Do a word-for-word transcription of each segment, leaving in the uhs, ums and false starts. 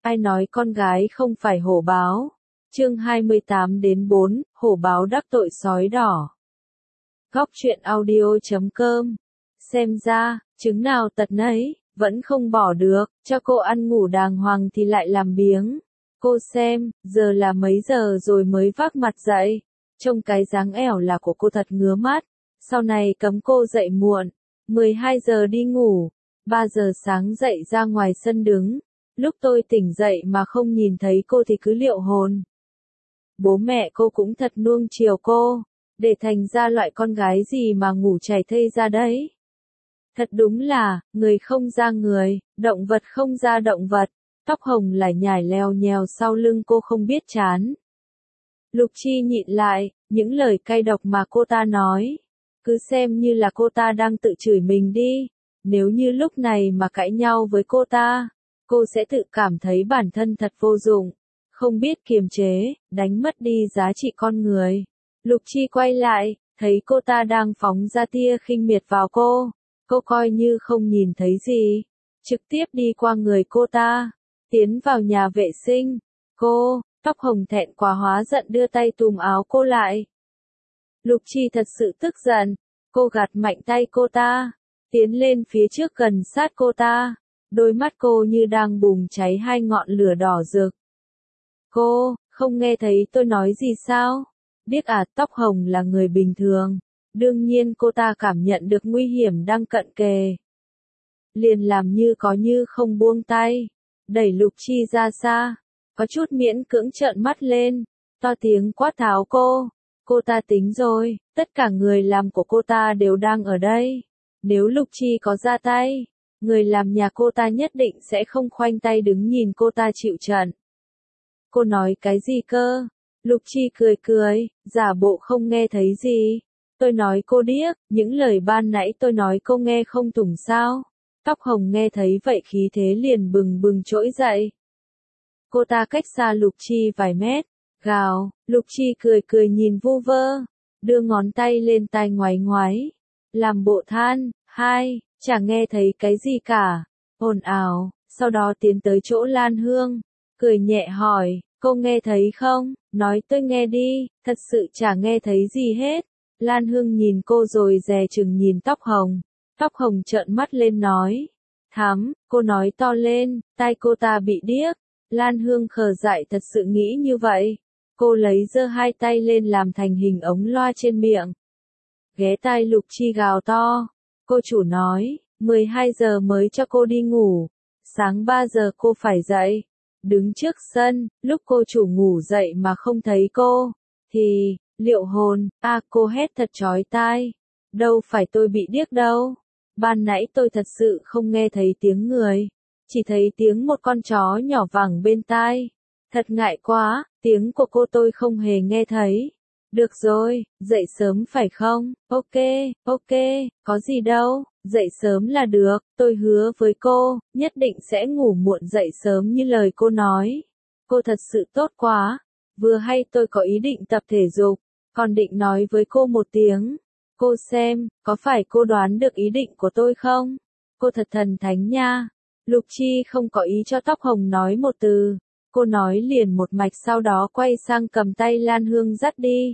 Ai nói con gái không phải hổ báo? Chương hai mươi tám đến bốn, hổ báo đắc tội sói đỏ. Góc truyện audio chấm com. Xem ra, trứng nào tật nấy, vẫn không bỏ được, cho cô ăn ngủ đàng hoàng thì lại làm biếng. Cô xem, giờ là mấy giờ rồi mới vác mặt dậy. Trông cái dáng ẻo là của cô thật ngứa mắt. Sau này cấm cô dậy muộn. mười hai giờ đi ngủ. ba giờ sáng dậy ra ngoài sân đứng. Lúc tôi tỉnh dậy mà không nhìn thấy cô thì cứ liệu hồn. Bố mẹ cô cũng thật nuông chiều cô. Để thành ra loại con gái gì mà ngủ chảy thây ra đấy. Thật đúng là, người không ra người, động vật không ra động vật. Tóc hồng lại nhải leo nhèo sau lưng cô không biết chán. Lục Chi nhịn lại, những lời cay độc mà cô ta nói. Cứ xem như là cô ta đang tự chửi mình đi. Nếu như lúc này mà cãi nhau với cô ta, cô sẽ tự cảm thấy bản thân thật vô dụng. Không biết kiềm chế, đánh mất đi giá trị con người. Lục Chi quay lại, thấy cô ta đang phóng ra tia khinh miệt vào cô. Cô coi như không nhìn thấy gì. Trực tiếp đi qua người cô ta. Tiến vào nhà vệ sinh. Cô, tóc hồng thẹn quá hóa giận đưa tay túm áo cô lại. Lục Chi thật sự tức giận. Cô gạt mạnh tay cô ta. Tiến lên phía trước gần sát cô ta. Đôi mắt cô như đang bùng cháy hai ngọn lửa đỏ rực. Cô, không nghe thấy tôi nói gì sao? Biết à, tóc hồng là người bình thường. Đương nhiên cô ta cảm nhận được nguy hiểm đang cận kề. Liền làm như có như không buông tay. Đẩy Lục Chi ra xa. Có chút miễn cưỡng trợn mắt lên. To tiếng quát tháo cô. Cô ta tính rồi, tất cả người làm của cô ta đều đang ở đây. Nếu Lục Chi có ra tay, người làm nhà cô ta nhất định sẽ không khoanh tay đứng nhìn cô ta chịu trận. Cô nói cái gì cơ? Lục Chi cười cười, giả bộ không nghe thấy gì. Tôi nói cô điếc, những lời ban nãy tôi nói cô nghe không thủng sao? Tóc hồng nghe thấy vậy khí thế liền bừng bừng trỗi dậy. Cô ta cách xa Lục Chi vài mét, gào. Lục Chi cười cười nhìn vu vơ, đưa ngón tay lên tai ngoáy ngoáy, làm bộ than, hai, chẳng nghe thấy cái gì cả, ồn ào, sau đó tiến tới chỗ Lan Hương, cười nhẹ hỏi, cô nghe thấy không, nói tôi nghe đi, thật sự chả nghe thấy gì hết. Lan Hương nhìn cô rồi dè chừng nhìn tóc hồng, tóc hồng trợn mắt lên nói, thắm, cô nói to lên, tai cô ta bị điếc. Lan Hương khờ dại thật sự nghĩ như vậy. Cô lấy giơ hai tay lên làm thành hình ống loa trên miệng. Ghé tai Lục Chi gào to. Cô chủ nói, mười hai giờ mới cho cô đi ngủ. Sáng ba giờ cô phải dậy. Đứng trước sân, lúc cô chủ ngủ dậy mà không thấy cô. Thì, liệu hồn, a à, cô hét thật chói tai. Đâu phải tôi bị điếc đâu. Ban nãy tôi thật sự không nghe thấy tiếng người. Chỉ thấy tiếng một con chó nhỏ vẳng bên tai. Thật ngại quá, tiếng của cô tôi không hề nghe thấy. Được rồi, dậy sớm phải không? Ok, ok, có gì đâu, dậy sớm là được, tôi hứa với cô, nhất định sẽ ngủ muộn dậy sớm như lời cô nói. Cô thật sự tốt quá, vừa hay tôi có ý định tập thể dục, còn định nói với cô một tiếng. Cô xem, có phải cô đoán được ý định của tôi không? Cô thật thần thánh nha. Lục Chi không có ý cho tóc hồng nói một từ. Cô nói liền một mạch sau đó quay sang cầm tay Lan Hương dắt đi.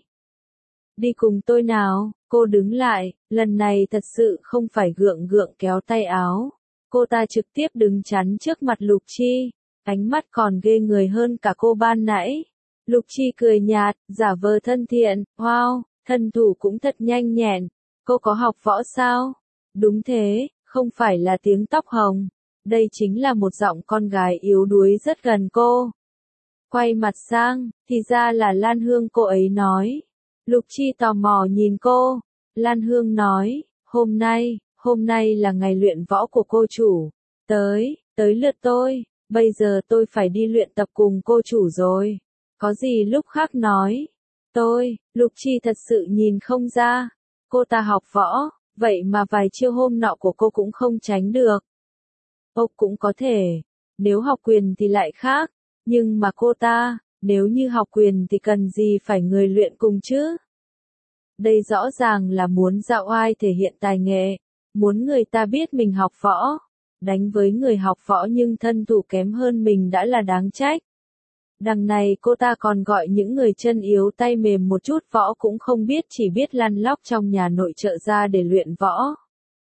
Đi cùng tôi nào, cô đứng lại, lần này thật sự không phải gượng gượng kéo tay áo. Cô ta trực tiếp đứng chắn trước mặt Lục Chi, ánh mắt còn ghê người hơn cả cô ban nãy. Lục Chi cười nhạt, giả vờ thân thiện, wow, thân thủ cũng thật nhanh nhẹn, cô có học võ sao? Đúng thế, không phải là tiếng tóc hồng. Đây chính là một giọng con gái yếu đuối rất gần cô. Quay mặt sang, thì ra là Lan Hương cô ấy nói. Lục Chi tò mò nhìn cô. Lan Hương nói, hôm nay, hôm nay là ngày luyện võ của cô chủ. Tới, tới lượt tôi, bây giờ tôi phải đi luyện tập cùng cô chủ rồi. Có gì lúc khác nói. Tôi, Lục Chi thật sự nhìn không ra. Cô ta học võ, vậy mà vài chiêu hôm nọ của cô cũng không tránh được. Ốc cũng có thể, nếu học quyền thì lại khác, nhưng mà cô ta, nếu như học quyền thì cần gì phải người luyện cùng chứ? Đây rõ ràng là muốn dạo oai thể hiện tài nghệ, muốn người ta biết mình học võ. đánh với người học võ nhưng thân thủ kém hơn mình đã là đáng trách. Đằng này cô ta còn gọi những người chân yếu tay mềm một chút võ cũng không biết chỉ biết lăn lóc trong nhà nội trợ ra để luyện võ.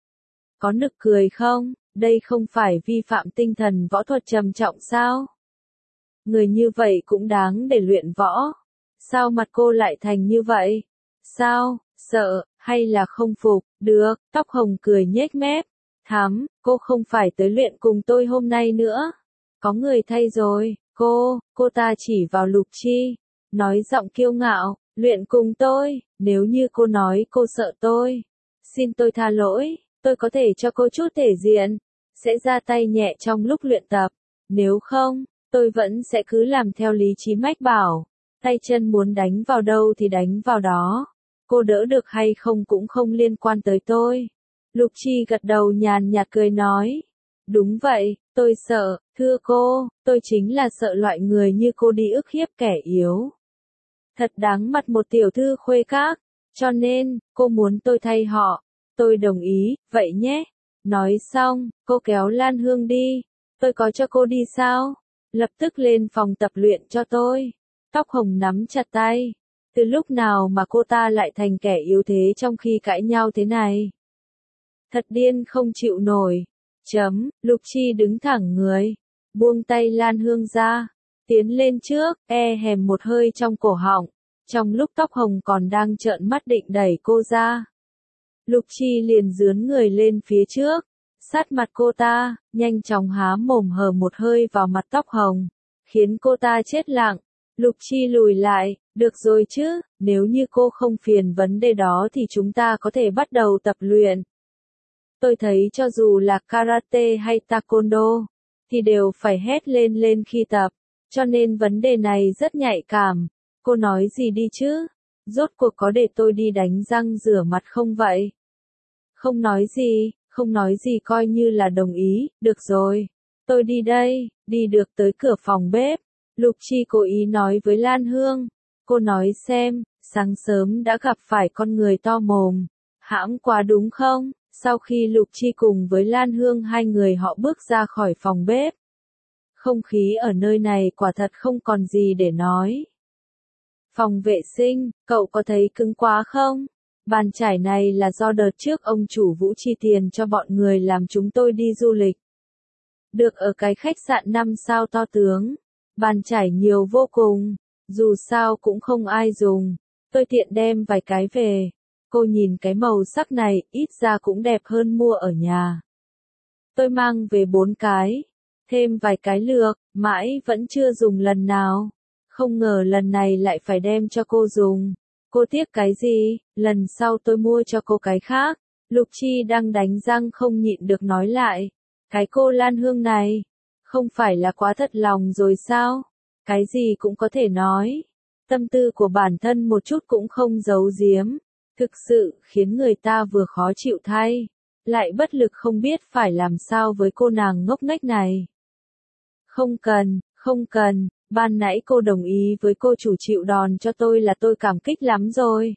Có nực cười không? Đây không phải vi phạm tinh thần võ thuật trầm trọng sao? Người như vậy cũng đáng để luyện võ. Sao mặt cô lại thành như vậy? Sao, sợ, hay là không phục? Được, tóc hồng cười nhếch mép. Thắm, cô không phải tới luyện cùng tôi hôm nay nữa. Có người thay rồi, cô, cô ta chỉ vào Lục Chi. Nói giọng kiêu ngạo, luyện cùng tôi, nếu như cô nói cô sợ tôi. Xin tôi tha lỗi, tôi có thể cho cô chút thể diện. Sẽ ra tay nhẹ trong lúc luyện tập. Nếu không, tôi vẫn sẽ cứ làm theo lý trí mách bảo. Tay chân muốn đánh vào đâu thì đánh vào đó. Cô đỡ được hay không cũng không liên quan tới tôi. Lục Chi gật đầu nhàn nhạt cười nói. Đúng vậy, tôi sợ, thưa cô, tôi chính là sợ loại người như cô đi ức hiếp kẻ yếu. Thật đáng mặt một tiểu thư khuê các, cho nên, cô muốn tôi thay họ. Tôi đồng ý, vậy nhé. Nói xong, cô kéo Lan Hương đi. Tôi có cho cô đi sao? Lập tức lên phòng tập luyện cho tôi. Tóc hồng nắm chặt tay. Từ lúc nào mà cô ta lại thành kẻ yếu thế trong khi cãi nhau thế này? Thật điên không chịu nổi. Chấm, Lục Chi đứng thẳng người. Buông tay Lan Hương ra. Tiến lên trước, e hèm một hơi trong cổ họng. Trong lúc tóc hồng còn đang trợn mắt định đẩy cô ra. Lục Chi liền dướn người lên phía trước. Sát mặt cô ta, nhanh chóng há mồm hờ một hơi vào mặt tóc hồng. Khiến cô ta chết lặng. Lục Chi lùi lại, được rồi chứ, nếu như cô không phiền vấn đề đó thì chúng ta có thể bắt đầu tập luyện. Tôi thấy cho dù là karate hay taekwondo, thì đều phải hét lên lên khi tập, cho nên vấn đề này rất nhạy cảm. Cô nói gì đi chứ? Rốt cuộc có để tôi đi đánh răng rửa mặt không vậy? Không nói gì, không nói gì coi như là đồng ý, được rồi. Tôi đi đây, đi được tới cửa phòng bếp. Lục Chi cố ý nói với Lan Hương. Cô nói xem, sáng sớm đã gặp phải con người to mồm. Hãm quá đúng không? Sau khi Lục Chi cùng với Lan Hương hai người họ bước ra khỏi phòng bếp. Không khí ở nơi này quả thật không còn gì để nói. Phòng vệ sinh, cậu có thấy cứng quá không? Bàn chải này là do đợt trước ông chủ Vũ chi tiền cho bọn người làm chúng tôi đi du lịch. Được ở cái khách sạn năm sao to tướng. Bàn chải nhiều vô cùng. Dù sao cũng không ai dùng. Tôi tiện đem vài cái về. Cô nhìn cái màu sắc này, ít ra cũng đẹp hơn mua ở nhà. Tôi mang về bốn cái. Thêm vài cái lược, mãi vẫn chưa dùng lần nào. Không ngờ lần này lại phải đem cho cô dùng. Cô tiếc cái gì? Lần sau tôi mua cho cô cái khác. Lục Chi đang đánh răng không nhịn được nói lại. Cái cô Lan Hương này, không phải là quá thật lòng rồi sao? Cái gì cũng có thể nói. Tâm tư của bản thân một chút cũng không giấu giếm. Thực sự khiến người ta vừa khó chịu thay. Lại bất lực không biết phải làm sao với cô nàng ngốc nghếch này. Không cần, không cần. Ban nãy cô đồng ý với cô chủ chịu đòn cho tôi là tôi cảm kích lắm rồi.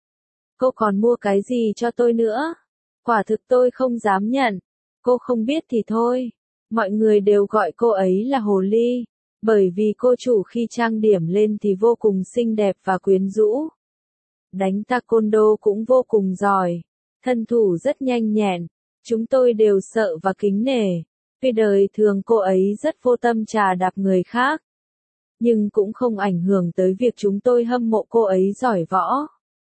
Cô còn mua cái gì cho tôi nữa? Quả thực tôi không dám nhận. Cô không biết thì thôi. Mọi người đều gọi cô ấy là hồ ly. Bởi vì cô chủ khi trang điểm lên thì vô cùng xinh đẹp và quyến rũ. Đánh taekwondo cũng vô cùng giỏi. Thân thủ rất nhanh nhẹn. Chúng tôi đều sợ và kính nể. Vì đời thường cô ấy rất vô tâm trà đạp người khác. Nhưng cũng không ảnh hưởng tới việc chúng tôi hâm mộ cô ấy giỏi võ.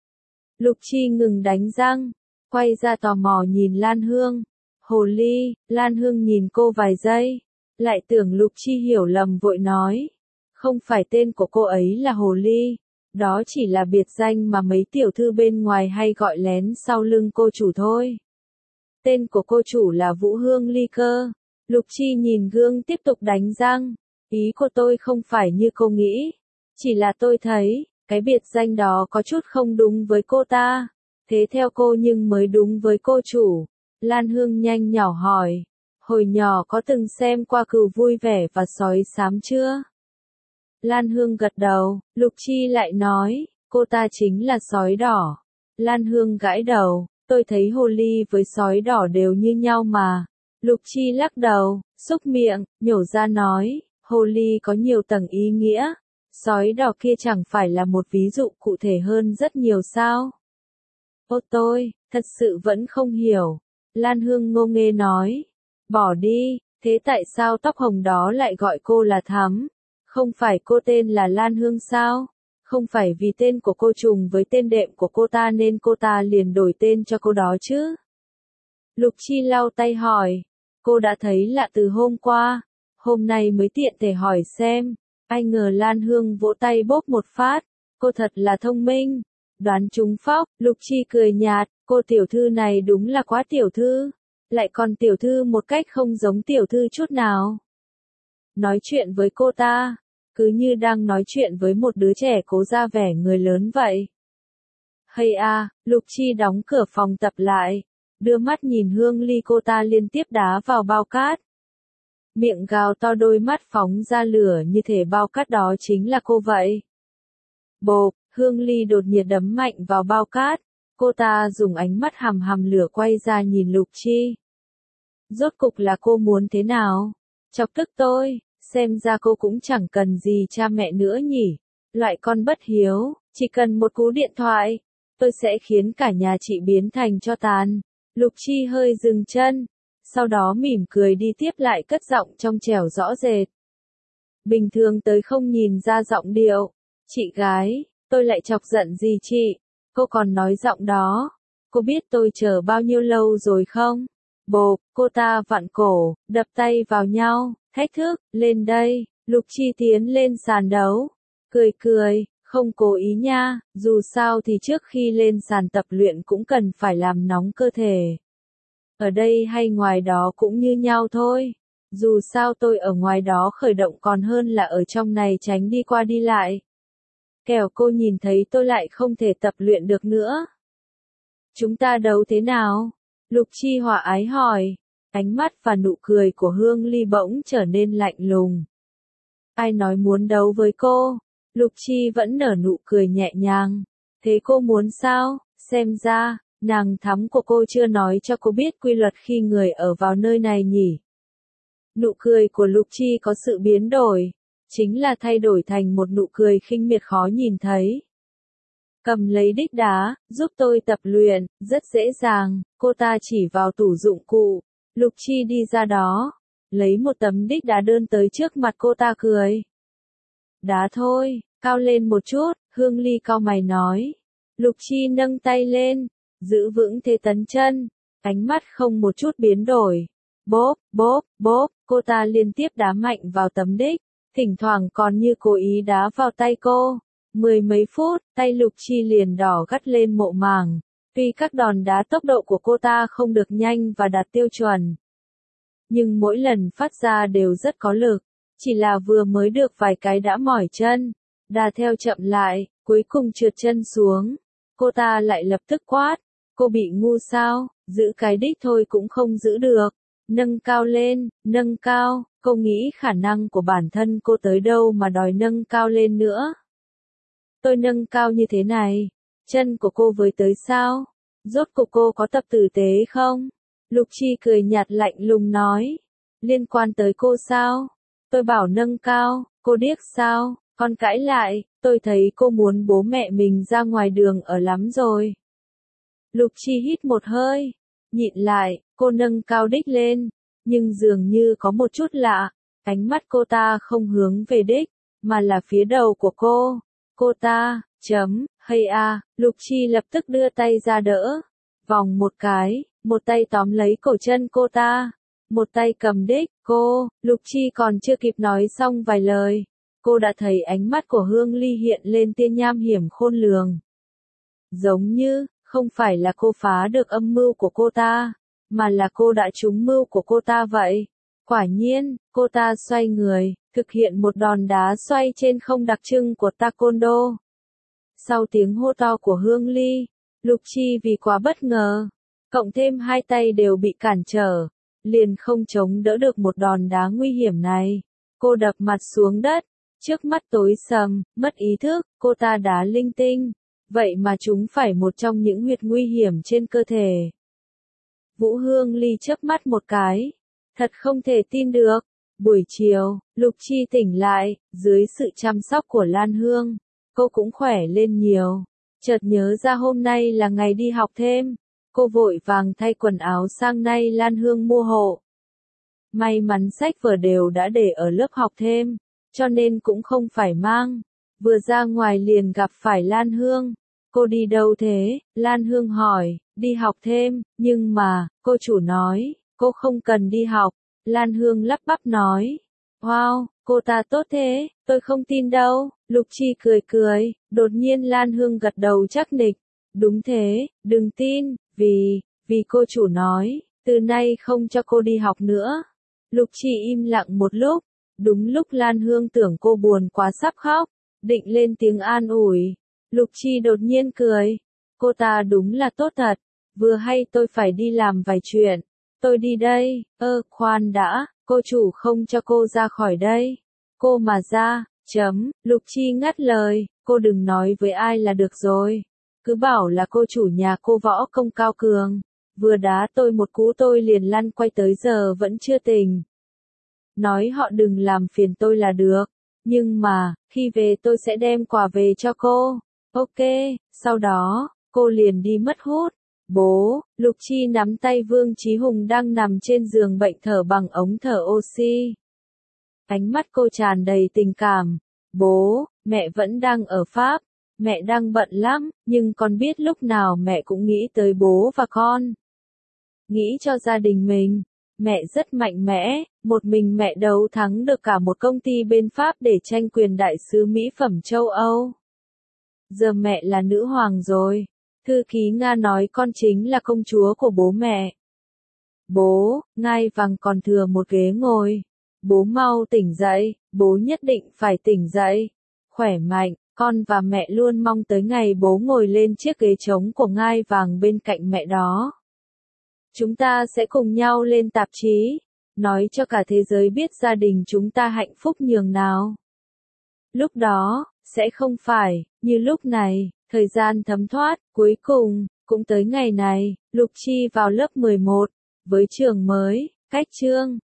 Lục Chi ngừng đánh răng, quay ra tò mò nhìn Lan Hương. Hồ ly, Lan Hương nhìn cô vài giây, lại tưởng Lục Chi hiểu lầm vội nói. Không phải tên của cô ấy là hồ ly, đó chỉ là biệt danh mà mấy tiểu thư bên ngoài hay gọi lén sau lưng cô chủ thôi. Tên của cô chủ là Vũ Hương Ly cơ. Lục Chi nhìn gương tiếp tục đánh răng. Ý của tôi không phải như cô nghĩ. Chỉ là tôi thấy, cái biệt danh đó có chút không đúng với cô ta. Thế theo cô nhưng mới đúng với cô chủ. Lan Hương nhanh nhỏ hỏi. Hồi nhỏ có từng xem qua Cừu Vui Vẻ và Sói Xám chưa? Lan Hương gật đầu. Lục Chi lại nói. Cô ta chính là sói đỏ. Lan Hương gãi đầu. Tôi thấy hồ ly với sói đỏ đều như nhau mà. Lục Chi lắc đầu, xúc miệng, nhổ ra nói, hồ ly có nhiều tầng ý nghĩa, sói đỏ kia chẳng phải là một ví dụ cụ thể hơn rất nhiều sao? Ô tôi, thật sự vẫn không hiểu. Lan Hương ngô nghê nói, bỏ đi, thế tại sao tóc hồng đó lại gọi cô là Thắm? Không phải cô tên là Lan Hương sao? Không phải vì tên của cô trùng với tên đệm của cô ta nên cô ta liền đổi tên cho cô đó chứ? Lục Chi lau tay hỏi, cô đã thấy lạ từ hôm qua, hôm nay mới tiện thể hỏi xem. Ai ngờ Lan Hương vỗ tay bốp một phát, cô thật là thông minh, đoán trúng phóc. Lục Chi cười nhạt, cô tiểu thư này đúng là quá tiểu thư, lại còn tiểu thư một cách không giống tiểu thư chút nào. Nói chuyện với cô ta, cứ như đang nói chuyện với một đứa trẻ cố ra vẻ người lớn vậy. Hay à, Lục Chi đóng cửa phòng tập lại, đưa mắt nhìn Hương Ly cô ta liên tiếp đá vào bao cát. Miệng gào to, đôi mắt phóng ra lửa như thể bao cát đó chính là cô vậy. Bộp, Hương Ly đột nhiên đấm mạnh vào bao cát, cô ta dùng ánh mắt hằm hằm lửa quay ra nhìn Lục Chi. Rốt cục là cô muốn thế nào? Chọc tức tôi, xem ra cô cũng chẳng cần gì cha mẹ nữa nhỉ. Loại con bất hiếu, chỉ cần một cú điện thoại, tôi sẽ khiến cả nhà chị biến thành tro tàn. Lục Chi hơi dừng chân, sau đó mỉm cười đi tiếp lại cất giọng trong trẻo rõ rệt. Bình thường tới không nhìn ra giọng điệu. Chị gái, tôi lại chọc giận gì chị? Cô còn nói giọng đó. Cô biết tôi chờ bao nhiêu lâu rồi không? Bộp, cô ta vặn cổ, đập tay vào nhau, thách thức, lên đây. Lục Chi tiến lên sàn đấu, cười cười, không cố ý nha, dù sao thì trước khi lên sàn tập luyện cũng cần phải làm nóng cơ thể. Ở đây hay ngoài đó cũng như nhau thôi. Dù sao tôi ở ngoài đó khởi động còn hơn là ở trong này tránh đi qua đi lại. Kẻo cô nhìn thấy tôi lại không thể tập luyện được nữa. Chúng ta đấu thế nào? Lục Chi hòa ái hỏi. Ánh mắt và nụ cười của Hương Ly bỗng trở nên lạnh lùng. Ai nói muốn đấu với cô? Lục Chi vẫn nở nụ cười nhẹ nhàng. Thế cô muốn sao? Xem ra, nàng Thắm của cô chưa nói cho cô biết quy luật khi người ở vào nơi này nhỉ? Nụ cười của Lục Chi có sự biến đổi, chính là thay đổi thành một nụ cười khinh miệt khó nhìn thấy. Cầm lấy đích đá, giúp tôi tập luyện, rất dễ dàng, cô ta chỉ vào tủ dụng cụ. Lục Chi đi ra đó, lấy một tấm đích đá đơn tới trước mặt cô ta cười. Đá thôi, cao lên một chút, Hương Ly cau mày nói. Lục Chi nâng tay lên, giữ vững thế tấn chân, ánh mắt không một chút biến đổi. Bốp, bốp, bốp, cô ta liên tiếp đá mạnh vào tấm đích, thỉnh thoảng còn như cố ý đá vào tay cô. Mười mấy phút, tay Lục Chi liền đỏ gắt lên mộ màng. Tuy các đòn đá tốc độ của cô ta không được nhanh và đạt tiêu chuẩn, nhưng mỗi lần phát ra đều rất có lực. Chỉ là vừa mới được vài cái đã mỏi chân, đà theo chậm lại, cuối cùng trượt chân xuống. Cô ta lại lập tức quát, cô bị ngu sao, giữ cái đích thôi cũng không giữ được. Nâng cao lên, nâng cao, cô nghĩ khả năng của bản thân cô tới đâu mà đòi nâng cao lên nữa. Tôi nâng cao như thế này, chân của cô với tới sao? Rốt cuộc cô có tập tử tế không? Lục Chi cười nhạt lạnh lùng nói, liên quan tới cô sao? Tôi bảo nâng cao, cô điếc sao? Con cãi lại, tôi thấy cô muốn bố mẹ mình ra ngoài đường ở lắm rồi. Lục Chi hít một hơi, nhịn lại, cô nâng cao đích lên, nhưng dường như có một chút lạ, ánh mắt cô ta không hướng về đích, mà là phía đầu của cô. Cô ta, chấm, hay a, Lục Chi lập tức đưa tay ra đỡ, vòng một cái, một tay tóm lấy cổ chân cô ta, một tay cầm đích, cô, Lục Chi còn chưa kịp nói xong vài lời, cô đã thấy ánh mắt của Hương Ly hiện lên tia nham hiểm khôn lường. Giống như, không phải là cô phá được âm mưu của cô ta, mà là cô đã trúng mưu của cô ta vậy. Quả nhiên, cô ta xoay người, thực hiện một đòn đá xoay trên không đặc trưng của taekwondo. Sau tiếng hô to của Hương Ly, Lục Chi vì quá bất ngờ, cộng thêm hai tay đều bị cản trở, liền không chống đỡ được một đòn đá nguy hiểm này. Cô đập mặt xuống đất, trước mắt tối sầm, mất ý thức, cô ta đá linh tinh, vậy mà chúng phải một trong những huyệt nguy hiểm trên cơ thể. Vũ Hương Ly chớp mắt một cái, Thật không thể tin được. Buổi chiều, Lục Chi tỉnh lại, dưới sự chăm sóc của Lan Hương, cô cũng khỏe lên nhiều. Chợt nhớ ra hôm nay là ngày đi học thêm. Cô vội vàng thay quần áo sang nay Lan Hương mua hộ. May mắn sách vở đều đã để ở lớp học thêm, cho nên cũng không phải mang. Vừa ra ngoài liền gặp phải Lan Hương. Cô đi đâu thế? Lan Hương hỏi. Đi học thêm, nhưng mà, cô chủ nói, cô không cần đi học. Lan Hương lắp bắp nói. Wow, cô ta tốt thế, tôi không tin đâu. Lục Chi cười cười, đột nhiên Lan Hương gật đầu chắc nịch. Đúng thế, đừng tin, vì, vì cô chủ nói, từ nay không cho cô đi học nữa. Lục Chi im lặng một lúc, đúng lúc Lan Hương tưởng cô buồn quá sắp khóc, định lên tiếng an ủi. Lục Chi đột nhiên cười, cô ta đúng là tốt thật, vừa hay tôi phải đi làm vài chuyện, tôi đi đây. Ơ, khoan đã, cô chủ không cho cô ra khỏi đây. Cô mà ra, chấm, Lục Chi ngắt lời, cô đừng nói với ai là được rồi. Cứ bảo là cô chủ nhà cô võ công cao cường, vừa đá tôi một cú tôi liền lăn quay tới giờ vẫn chưa tỉnh. Nói họ đừng làm phiền tôi là được, nhưng mà, khi về tôi sẽ đem quà về cho cô. Ok, sau đó, cô liền đi mất hút. Bố, Lục Chi nắm tay Vương Chí Hùng đang nằm trên giường bệnh thở bằng ống thở oxy. Ánh mắt cô tràn đầy tình cảm. Bố, mẹ vẫn đang ở Pháp. Mẹ đang bận lắm, nhưng con biết lúc nào mẹ cũng nghĩ tới bố và con. Nghĩ cho gia đình mình. Mẹ rất mạnh mẽ, một mình mẹ đấu thắng được cả một công ty bên Pháp để tranh quyền đại sứ mỹ phẩm châu Âu. Giờ mẹ là nữ hoàng rồi. Thư ký Nga nói con chính là công chúa của bố mẹ. Bố, ngai vàng còn thừa một ghế ngồi. Bố mau tỉnh dậy, bố nhất định phải tỉnh dậy. Khỏe mạnh, con và mẹ luôn mong tới ngày bố ngồi lên chiếc ghế trống của ngai vàng bên cạnh mẹ đó. Chúng ta sẽ cùng nhau lên tạp chí, nói cho cả thế giới biết gia đình chúng ta hạnh phúc nhường nào. Lúc đó, sẽ không phải, như lúc này, thời gian thấm thoát, cuối cùng, cũng tới ngày này, Lục Chi vào lớp mười một, với trường mới, cách chương,